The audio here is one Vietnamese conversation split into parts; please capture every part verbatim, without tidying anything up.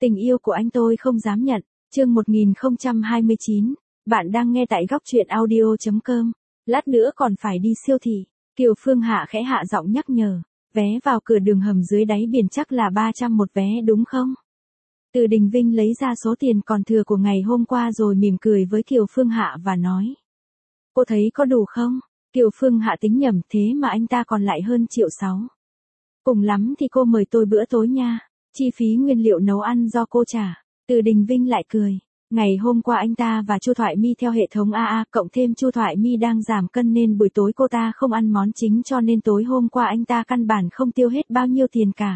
Tình yêu của anh tôi không dám nhận. Chương một nghìn không trăm hai mươi chín. Bạn đang nghe tại góc truyện audio chấm com. Lát nữa còn phải đi siêu thị. Kiều Phương Hạ khẽ hạ giọng nhắc nhở. Vé vào cửa đường hầm dưới đáy biển chắc là ba trăm một vé đúng không? Từ Đình Vinh lấy ra số tiền còn thừa của ngày hôm qua rồi mỉm cười với Kiều Phương Hạ và nói. Cô thấy có đủ không? Kiều Phương Hạ tính nhầm, thế mà anh ta còn lại hơn triệu sáu. Cùng lắm thì cô mời tôi bữa tối nha. Chi phí nguyên liệu nấu ăn do cô trả. Từ Đình Vinh lại cười. Ngày hôm qua anh ta và Chu Thoại My theo hệ thống a a cộng thêm Chu Thoại My đang giảm cân nên buổi tối cô ta không ăn món chính cho nên tối hôm qua anh ta căn bản không tiêu hết bao nhiêu tiền cả.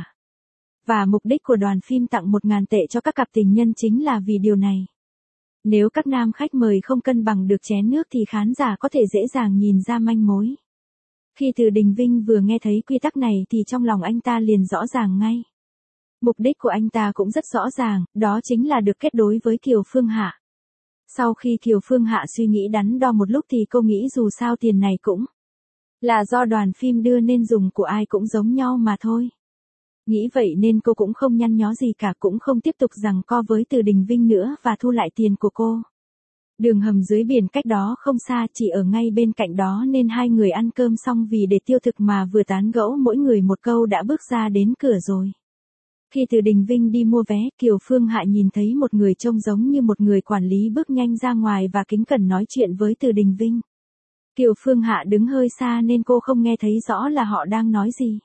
Và mục đích của đoàn phim tặng một nghìn tệ cho các cặp tình nhân chính là vì điều này. Nếu các nam khách mời không cân bằng được chén nước thì khán giả có thể dễ dàng nhìn ra manh mối. Khi Từ Đình Vinh vừa nghe thấy quy tắc này thì trong lòng anh ta liền rõ ràng ngay. Mục đích của anh ta cũng rất rõ ràng, đó chính là được kết đối với Kiều Phương Hạ. Sau khi Kiều Phương Hạ suy nghĩ đắn đo một lúc thì cô nghĩ dù sao tiền này cũng là do đoàn phim đưa nên dùng của ai cũng giống nhau mà thôi. Nghĩ vậy nên cô cũng không nhăn nhó gì cả, cũng không tiếp tục giằng co với Từ Đình Vinh nữa và thu lại tiền của cô. Đường hầm dưới biển cách đó không xa, chỉ ở ngay bên cạnh đó nên hai người ăn cơm xong vì để tiêu thực mà vừa tán gẫu mỗi người một câu đã bước ra đến cửa rồi. Khi Từ Đình Vinh đi mua vé, Kiều Phương Hạ nhìn thấy một người trông giống như một người quản lý bước nhanh ra ngoài và kính cẩn nói chuyện với Từ Đình Vinh. Kiều Phương Hạ đứng hơi xa nên cô không nghe thấy rõ là họ đang nói gì.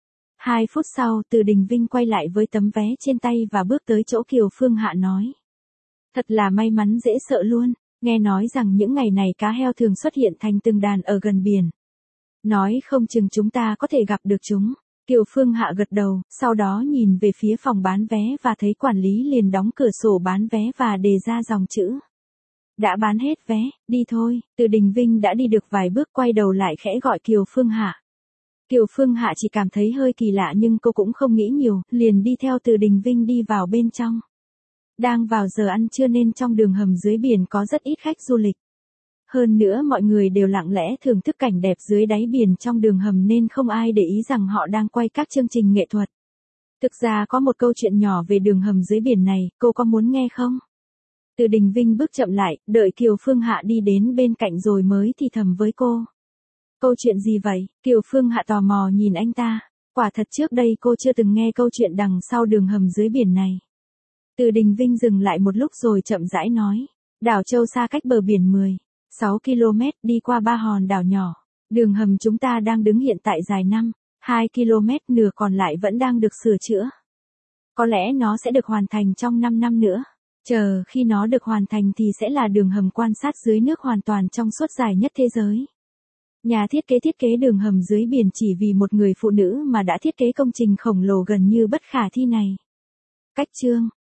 Hai phút sau, Từ Đình Vinh quay lại với tấm vé trên tay và bước tới chỗ Kiều Phương Hạ nói. Thật là may mắn dễ sợ luôn, nghe nói rằng những ngày này cá heo thường xuất hiện thành từng đàn ở gần biển. Nói không chừng chúng ta có thể gặp được chúng. Kiều Phương Hạ gật đầu, sau đó nhìn về phía phòng bán vé và thấy quản lý liền đóng cửa sổ bán vé và đề ra dòng chữ. Đã bán hết vé, đi thôi. Từ Đình Vinh đã đi được vài bước quay đầu lại khẽ gọi Kiều Phương Hạ. Kiều Phương Hạ chỉ cảm thấy hơi kỳ lạ nhưng cô cũng không nghĩ nhiều, liền đi theo Từ Đình Vinh đi vào bên trong. Đang vào giờ ăn trưa nên trong đường hầm dưới biển có rất ít khách du lịch. Hơn nữa mọi người đều lặng lẽ thưởng thức cảnh đẹp dưới đáy biển trong đường hầm nên không ai để ý rằng họ đang quay các chương trình nghệ thuật. Thực ra có một câu chuyện nhỏ về đường hầm dưới biển này, cô có muốn nghe không? Từ Đình Vinh bước chậm lại, đợi Kiều Phương Hạ đi đến bên cạnh rồi mới thì thầm với cô. Câu chuyện gì vậy? Kiều Phương Hạ tò mò nhìn anh ta. Quả thật trước đây cô chưa từng nghe câu chuyện đằng sau đường hầm dưới biển này. Từ Đình Vinh dừng lại một lúc rồi chậm rãi nói. Đảo Châu xa cách bờ biển mười, sáu ki lô mét đi qua ba hòn đảo nhỏ. Đường hầm chúng ta đang đứng hiện tại dài năm, hai ki lô mét, nửa còn lại vẫn đang được sửa chữa. Có lẽ nó sẽ được hoàn thành trong năm năm nữa. Chờ khi nó được hoàn thành thì sẽ là đường hầm quan sát dưới nước hoàn toàn trong suốt dài nhất thế giới. Nhà thiết kế thiết kế đường hầm dưới biển chỉ vì một người phụ nữ mà đã thiết kế công trình khổng lồ gần như bất khả thi này. Cách chương